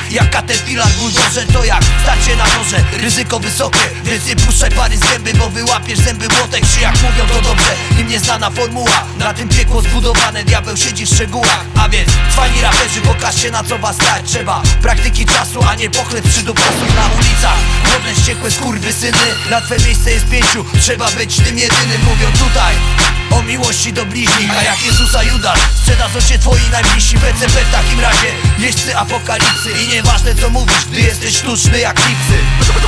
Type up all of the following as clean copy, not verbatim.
jak caterpillar buldożer. To jak starcie na noże, ryzyko wysokie, więc nie puszczaj pary z gęby, bo wyłapiesz zęby młotek. Czy jak mówią to dobrze, im nieznana formuła. Na tym piekło zbudowane, diabeł siedzi w szczegółach. A więc cwani raperzy, pokażcie na co was stać. Trzeba praktyki czasu, a nie pochleb przydupasów na ulicach. Głodne ściekłe skurwysyny, na twe miejsce jest 5, trzeba być tym jedynym. Mówią tutaj o miłości do bliźnich, a jak Jezusa Judasz sprzedadzą cię twoi najbliżsi. BCP w takim razie jeźdźcy apokalipsy. I nieważne co mówisz, gdy jesteś sztuczny jak klipsy.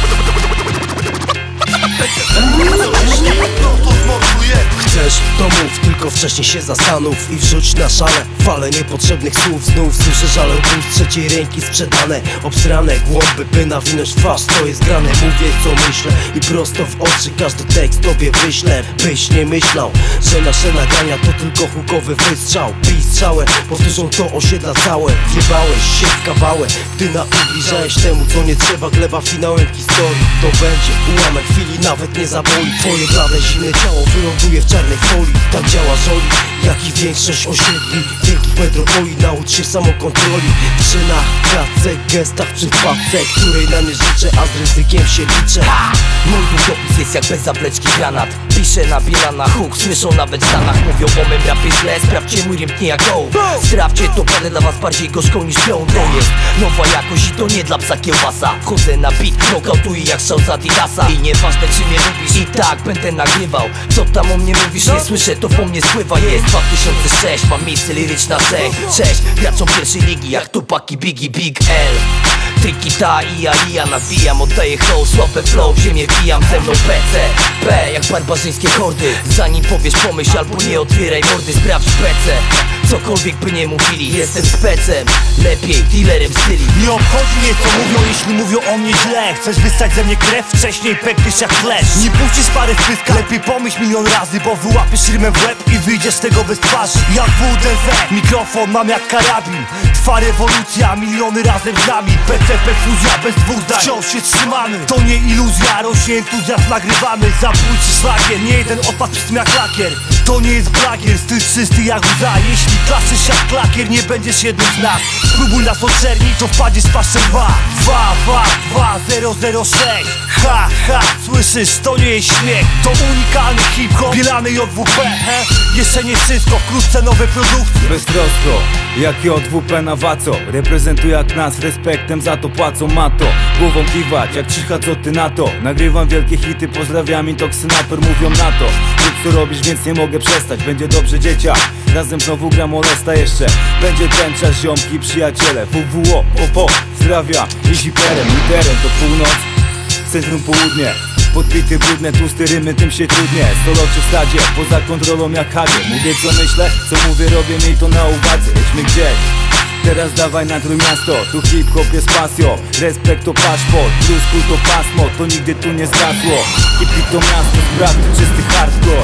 Chcesz, to mów, tylko wcześniej się zastanów i wrzuć na szale falę niepotrzebnych słów. Znów słyszę żale z trzeciej ręki sprzedane, obsrane głąby, by nawinąć twarz. To jest grane, mówię co myślę i prosto w oczy każdy tekst tobie wyślę. Byś nie myślał, że nasze nagrania to tylko hukowy wystrzał. Bij strzałę, powtórzą to osiedla całe. Wjebałeś się w kawałek, gdy naubliżałeś temu co nie trzeba. Gleba finałem historii, to będzie ułamek chwili, nawet nie zaboli. Twoje blade zimne ciało wyląduje w czarnej folii. Tak działa żoli, jak i większość osiedli wielkich metropolii. Naucz się samokontroli w czynach, klatce, gestach, przypadce, której na nie życzę, a z ryzykiem się liczę. Mój długopis jest jak bez zapleczki granat. Piszę na biela huk, słyszą nawet w Stanach. Mówią o mym rapie źle, sprawdźcie mój rym nie jak go. Sprawdźcie to, będę dla was bardziej gorzką niż pią. To jest nowa jakość i to nie dla psa kiełbasa. Wchodzę na beat, knockoutuję jak szał z Adidasa. I nieważne czy mnie lubisz, i tak będę nagrywał. Co tam o mnie mówisz, nie słyszę, to po mnie spływa. Jest 2006, mam miejsce liryczna 6 graczom pierwszej ligi jak Tupac i Biggie, Big L. Triki ta i ja nawijam, oddaję hołd, słabe flow, w ziemię wbijam ze mną PC P jak barbarzyńskie hordy. Zanim powiesz pomyśl albo nie otwieraj mordy, sprawdź PC. Cokolwiek by nie mówili, jestem specem, lepiej dealerem styli. Nie obchodzi mnie co mówią, jeśli mówią o mnie źle. Chcesz wystać ze mnie krew, wcześniej pękniesz jak flash. Nie puścisz parę w pyska, lepiej pomyśl milion razy, bo wyłapiesz rymem w łeb i wyjdziesz z tego bez twarzy. Jak WDZ, mikrofon mam jak karabin. Trwa rewolucja, miliony razem z nami. PCP fuzja bez dwóch zdań, wciąż się trzymamy. To nie iluzja, rośnie entuzjazm, nagrywamy. Zabójczy szlagier, nie jeden odpad przy jak lakier. To nie jest blagier, styl czysty jak łza. Jeśli klaszysz jak klakier, nie będziesz jednym z nas. Spróbuj nas oczernić, to wpadziesz w paszczę 2-2-2-006. Ha, ha, słyszysz, to nie jest śmiech. To unikalny hip-hop, bielany JWP. Jeszcze nie wszystko, wkrótce nowe produkcje. Beztrosko, jak JWP na waco. Reprezentuję jak nas, respektem za to płacą mato. Głową kiwać, jak cicha co ty na to. Nagrywam wielkie hity, pozdrawiam intoksynator. Mówią na to, rób co robisz, więc nie mogę przestać. Będzie dobrze dzieciak, razem znowu gra molesta jeszcze. Będzie ten czas ziomki, przyjaciele. WWO, popo, zdrawia i ziperem. Liderem to północ, centrum południe. Podbity, brudne, tłusty rymy, tym się trudnie. Solo czy stadzie, poza kontrolą jak hagie. Mówię co myślę, co mówię, robię, miej to na uwadze. Jedźmy gdzieś, teraz dawaj na Trójmiasto. Tu hip-hop jest pasją, respekt to paszport. Plus cool to pasmo, to nigdy tu nie zgasło. Hip to miasto, sprawdź czysty hardcore.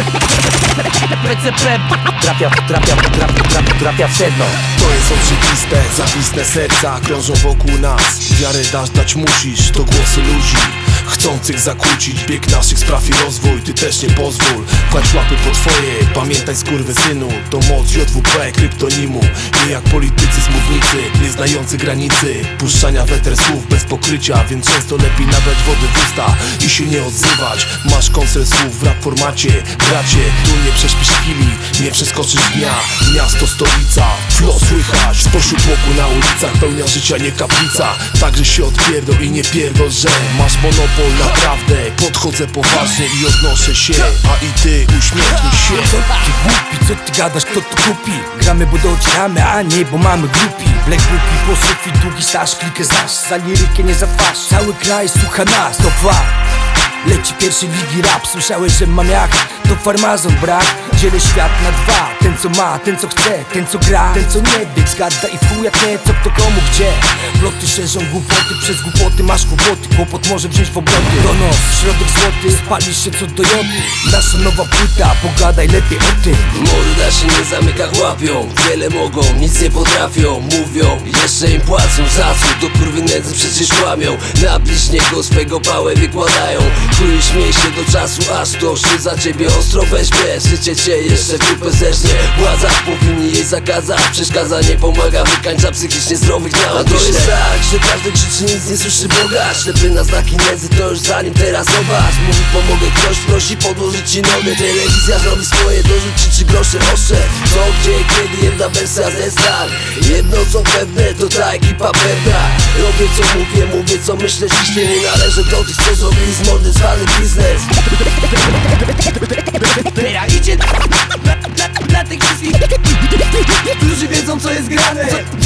PCP trafia w sedno. To jest oczywiste, zawisne serca krążą wokół nas. Wiarę dać musisz, to głosy ludzi chcących zakłócić bieg naszych spraw i rozwój. Ty też nie pozwól, kładź łapy po twoje. Pamiętaj skurwysynu, to moc JWP, kryptonimu. Nie jak politycy z mównicy, nie znający granicy puszczania weter słów bez pokrycia. Więc często lepiej nabrać wody w usta i się nie odzywać. Masz koncert słów w rap formacie, bracie. Tu nie prześpisz chwili, nie przeskoczysz dnia. Miasto, stolica, flow słychać spośród tłoku na ulicach, pełnia życia, nie kaplica. Także się odpierdol i nie pierdol, że masz monopol naprawdę. Podchodzę poważnie i odnoszę się, a i ty uśmiechnij się. Co ty głupi, co ty gadasz, kto to kupi? Gramy, bo docieramy, a nie, bo mamy grupi. Black głupi, po sufit, długi staż, klikę znasz. Za lirykę nie za twarz, cały kraj słucha nas, to fakt. Leci pierwszy ligi rap, słyszałeś, że mam jak to farmazon brak. Dzielę świat na dwa, ten co ma, ten co chce, ten co gra, ten co nie wie, zgada i w chuja nie, co kto komu gdzie. Ploty szerzą głupoty, przez głupoty masz kłopoty. Kłopot może wziąć w obroty. Donos, środek złoty, spalisz się co do joty. Nasza nowa płyta, pogadaj lepiej o tym. Morda się nie zamyka, łapią. Wiele mogą, nic nie potrafią. Mówią, jeszcze im płacą za co. Do kurwy nędzy przecież kłamią. Na bliźniego swego pałę wykładają. Chuj śmieje się do czasu, aż to się za ciebie ostro weźmie. Życie cię jeszcze w dupę zeżnie. Władza powinni jej zakazać, przeszkadzanie pomaga, wykańcza psychicznie zdrowych na. A to jest tak, że każdy krzyczy, nic nie słyszy Boga. Ślepy na znaki nędzy, to już za nim teraz zobacz. Mówi pomogę, ktoś prosi podłożyć ci nogę. Telewizja zrobi swoje, dorzuć ci 3 grosze oszczę. Co, gdzie, kiedy, jedna wersja ze stan. Jedno co pewne, to ta ekipa pewna. Robię co mówię co myślę. Dziś nie należę do tych, co zrobili z mordy zwany biznes. Teraz idzie dla tych wszystkich, którzy wiedzą co jest grane.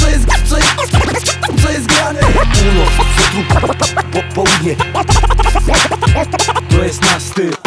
Co jest grane. Północ, południe. To jest nasz styl.